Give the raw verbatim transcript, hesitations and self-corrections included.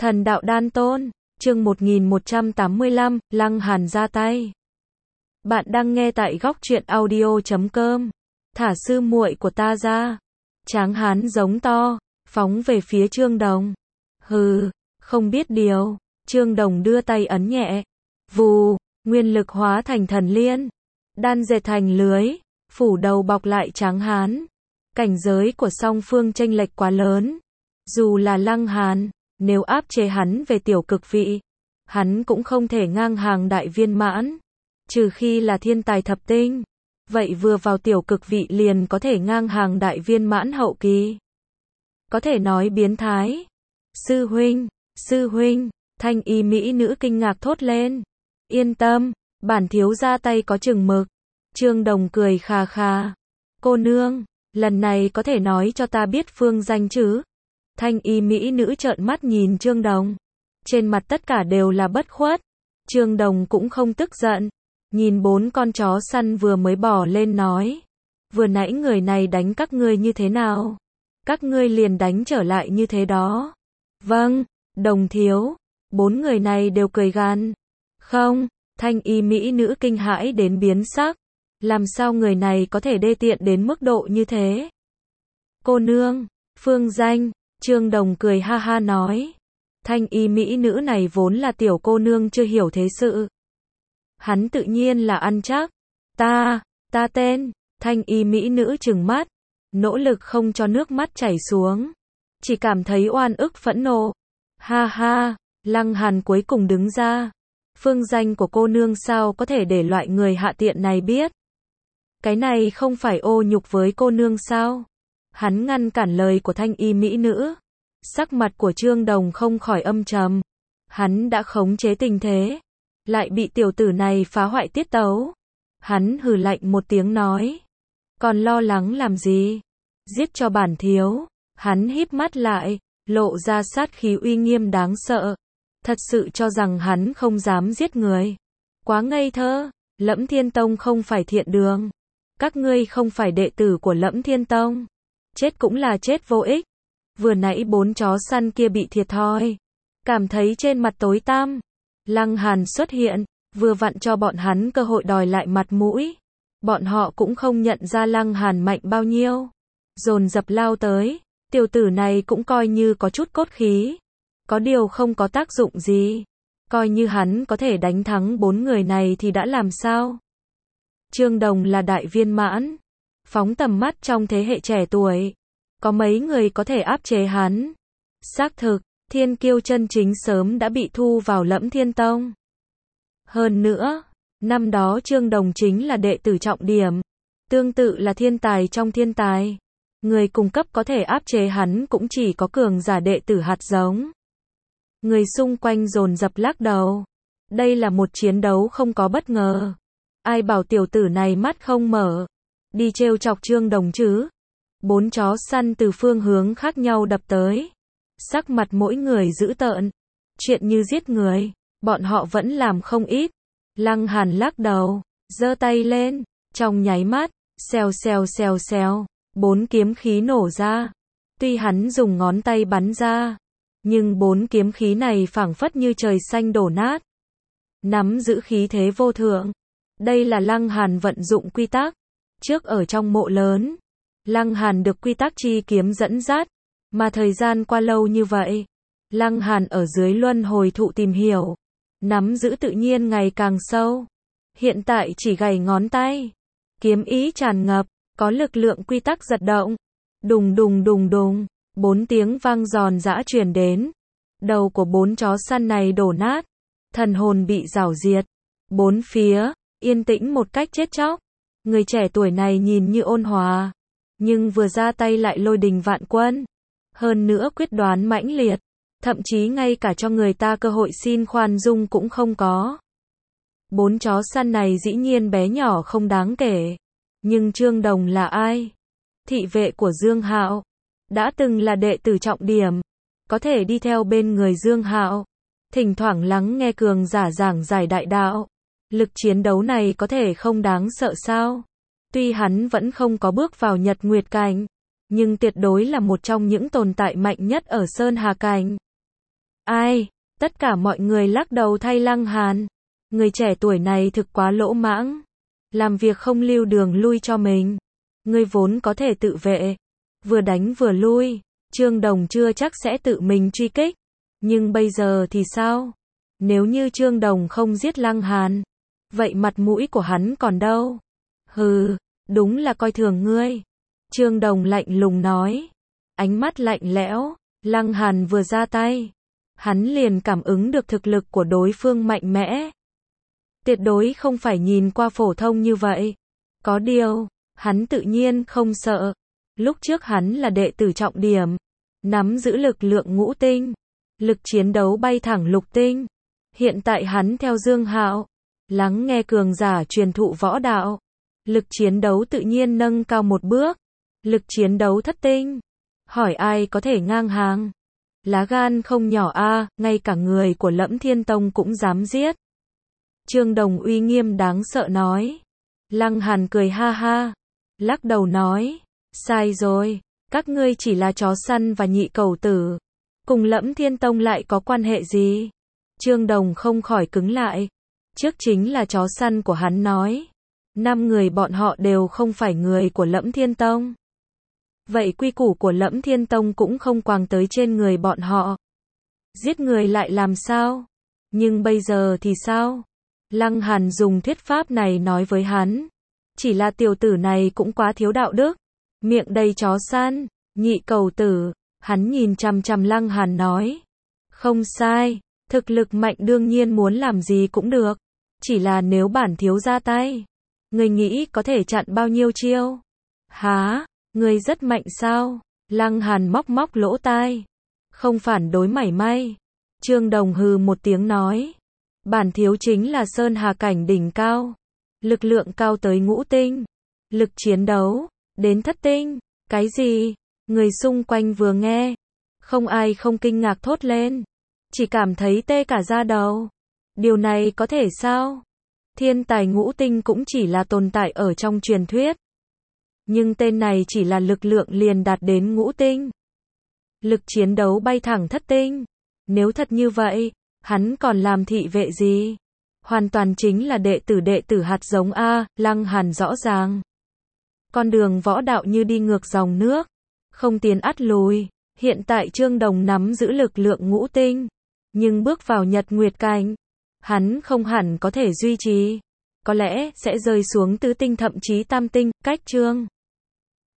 Thần đạo đan tôn, chương một nghìn một trăm tám mươi lăm, Lăng Hàn ra tay. Bạn đang nghe tại góc truyện audio chấm com. Thả sư muội của ta ra. Tráng hán giống to, phóng về phía Trương Đồng. Hừ, không biết điều. Trương Đồng đưa tay ấn nhẹ. Vù, nguyên lực hóa thành thần liên. Đan dệt thành lưới, phủ đầu bọc lại tráng hán. Cảnh giới của song phương chênh lệch quá lớn. Dù là Lăng Hàn, nếu áp chế hắn về tiểu cực vị, hắn cũng không thể ngang hàng đại viên mãn. Trừ khi là thiên tài thập tinh. Vậy vừa vào tiểu cực vị liền có thể ngang hàng đại viên mãn hậu kỳ. Có thể nói biến thái. Sư huynh, sư huynh, thanh y mỹ nữ kinh ngạc thốt lên. Yên tâm, bản thiếu ra tay có chừng mực. Trương Đồng cười khà khà. Cô nương, lần này có thể nói cho ta biết phương danh chứ? Thanh y mỹ nữ trợn mắt nhìn Trương Đồng. Trên mặt tất cả đều là bất khuất. Trương Đồng cũng không tức giận. Nhìn bốn con chó săn vừa mới bỏ lên nói. Vừa nãy người này đánh các ngươi như thế nào? Các ngươi liền đánh trở lại như thế đó. Vâng, Đồng thiếu. Bốn người này đều cười gan. Không, thanh y mỹ nữ kinh hãi đến biến sắc. Làm sao người này có thể đê tiện đến mức độ như thế? Cô nương, phương danh. Trương Đồng cười ha ha nói. Thanh y mỹ nữ này vốn là tiểu cô nương chưa hiểu thế sự. Hắn tự nhiên là ăn chắc. Ta, ta tên. Thanh y mỹ nữ trừng mắt. Nỗ lực không cho nước mắt chảy xuống. Chỉ cảm thấy oan ức phẫn nộ. Ha ha, Lăng Hàn cuối cùng đứng ra. Phương danh của cô nương sao có thể để loại người hạ tiện này biết. Cái này không phải ô nhục với cô nương sao? Hắn ngăn cản lời của thanh y mỹ nữ. Sắc mặt của Trương Đồng không khỏi âm trầm. Hắn đã khống chế tình thế. Lại bị tiểu tử này phá hoại tiết tấu. Hắn hừ lạnh một tiếng nói. Còn lo lắng làm gì? Giết cho bản thiếu. Hắn híp mắt lại, lộ ra sát khí uy nghiêm đáng sợ. Thật sự cho rằng hắn không dám giết người. Quá ngây thơ. Lẫm Thiên Tông không phải thiện đường. Các ngươi không phải đệ tử của Lẫm Thiên Tông. Chết cũng là chết vô ích. Vừa nãy bốn chó săn kia bị thiệt thòi. Cảm thấy trên mặt tối tăm. Lăng Hàn xuất hiện, vừa vặn cho bọn hắn cơ hội đòi lại mặt mũi. Bọn họ cũng không nhận ra Lăng Hàn mạnh bao nhiêu. Dồn dập lao tới. Tiểu tử này cũng coi như có chút cốt khí. Có điều không có tác dụng gì. Coi như hắn có thể đánh thắng bốn người này thì đã làm sao? Trương Đồng là đại viên mãn. Phóng tầm mắt trong thế hệ trẻ tuổi. Có mấy người có thể áp chế hắn. Xác thực, thiên kiêu chân chính sớm đã bị thu vào Lẫm Thiên Tông. Hơn nữa, năm đó Trương Đồng chính là đệ tử trọng điểm. Tương tự là thiên tài trong thiên tài. Người cung cấp có thể áp chế hắn cũng chỉ có cường giả đệ tử hạt giống. Người xung quanh dồn dập lắc đầu. Đây là một chiến đấu không có bất ngờ. Ai bảo tiểu tử này mắt không mở. Đi trêu chọc Trương Đồng chứ. Bốn chó săn từ phương hướng khác nhau đập tới. Sắc mặt mỗi người dữ tợn. Chuyện như giết người, bọn họ vẫn làm không ít. Lăng Hàn lắc đầu, giơ tay lên, trong nháy mắt, xèo xèo xèo xèo, bốn kiếm khí nổ ra. Tuy hắn dùng ngón tay bắn ra, nhưng bốn kiếm khí này phảng phất như trời xanh đổ nát. Nắm giữ khí thế vô thượng. Đây là Lăng Hàn vận dụng quy tắc. Trước ở trong mộ lớn, Lăng Hàn được quy tắc chi kiếm dẫn dắt. Mà thời gian qua lâu như vậy, Lăng Hàn ở dưới luân hồi thụ tìm hiểu. Nắm giữ tự nhiên ngày càng sâu. Hiện tại chỉ gảy ngón tay. Kiếm ý tràn ngập, có lực lượng quy tắc giật động. Đùng đùng đùng đùng, bốn tiếng vang giòn giã truyền đến. Đầu của bốn chó săn này đổ nát. Thần hồn bị rảo diệt. Bốn phía, yên tĩnh một cách chết chóc. Người trẻ tuổi này nhìn như ôn hòa. Nhưng vừa ra tay lại lôi đình vạn quân. Hơn nữa quyết đoán mãnh liệt. Thậm chí ngay cả cho người ta cơ hội xin khoan dung cũng không có. Bốn chó săn này dĩ nhiên bé nhỏ không đáng kể. Nhưng Trương Đồng là ai? Thị vệ của Dương Hạo. Đã từng là đệ tử trọng điểm. Có thể đi theo bên người Dương Hạo. Thỉnh thoảng lắng nghe cường giả giảng giải đại đạo. Lực chiến đấu này có thể không đáng sợ sao? Tuy hắn vẫn không có bước vào Nhật Nguyệt Cảnh. Nhưng tuyệt đối là một trong những tồn tại mạnh nhất ở Sơn Hà Cảnh. Ai? Tất cả mọi người lắc đầu thay Lăng Hàn. Người trẻ tuổi này thực quá lỗ mãng. Làm việc không lưu đường lui cho mình. Ngươi vốn có thể tự vệ. Vừa đánh vừa lui. Trương Đồng chưa chắc sẽ tự mình truy kích. Nhưng bây giờ thì sao? Nếu như Trương Đồng không giết Lăng Hàn, vậy mặt mũi của hắn còn đâu? Hừ, đúng là coi thường ngươi. Trương Đồng lạnh lùng nói. Ánh mắt lạnh lẽo. Lăng Hàn vừa ra tay, hắn liền cảm ứng được thực lực của đối phương mạnh mẽ. Tuyệt đối không phải nhìn qua phổ thông như vậy. Có điều, hắn tự nhiên không sợ. Lúc trước hắn là đệ tử trọng điểm, nắm giữ lực lượng ngũ tinh, lực chiến đấu bay thẳng lục tinh. Hiện tại hắn theo Dương Hạo, lắng nghe cường giả truyền thụ võ đạo, lực chiến đấu tự nhiên nâng cao một bước, lực chiến đấu thất tinh. Hỏi ai có thể ngang hàng? Lá gan không nhỏ a, ngay cả người của Lẫm Thiên Tông cũng dám giết. Trương Đồng uy nghiêm đáng sợ nói. Lăng Hàn cười ha ha, lắc đầu nói, sai rồi, các ngươi chỉ là chó săn và nhị cầu tử, cùng Lẫm Thiên Tông lại có quan hệ gì? Trương Đồng không khỏi cứng lại. Trước chính là chó săn của hắn nói, năm người bọn họ đều không phải người của Lẫm Thiên Tông. Vậy quy củ của Lẫm Thiên Tông cũng không quàng tới trên người bọn họ. Giết người lại làm sao? Nhưng bây giờ thì sao? Lăng Hàn dùng thuyết pháp này nói với hắn. Chỉ là tiểu tử này cũng quá thiếu đạo đức. Miệng đầy chó săn, nhị cầu tử. Hắn nhìn chằm chằm Lăng Hàn nói. Không sai, thực lực mạnh đương nhiên muốn làm gì cũng được. Chỉ là nếu bản thiếu ra tay, người nghĩ có thể chặn bao nhiêu chiêu? Hả? Ngươi rất mạnh sao? Lăng Hàn móc móc lỗ tai. Không phản đối mảy may. Trương Đồng hừ một tiếng nói. Bản thiếu chính là Sơn Hà cảnh đỉnh cao. Lực lượng cao tới ngũ tinh. Lực chiến đấu, đến thất tinh. Cái gì? Người xung quanh vừa nghe. Không ai không kinh ngạc thốt lên. Chỉ cảm thấy tê cả da đầu. Điều này có thể sao? Thiên tài ngũ tinh cũng chỉ là tồn tại ở trong truyền thuyết. Nhưng tên này chỉ là lực lượng liền đạt đến ngũ tinh. Lực chiến đấu bay thẳng thất tinh. Nếu thật như vậy, hắn còn làm thị vệ gì? Hoàn toàn chính là đệ tử đệ tử hạt giống A. Lăng Hàn rõ ràng. Con đường võ đạo như đi ngược dòng nước. Không tiến ắt lùi. Hiện tại Trương Đồng nắm giữ lực lượng ngũ tinh. Nhưng bước vào Nhật Nguyệt cảnh, hắn không hẳn có thể duy trì. Có lẽ sẽ rơi xuống tứ tinh thậm chí tam tinh. Cách Trương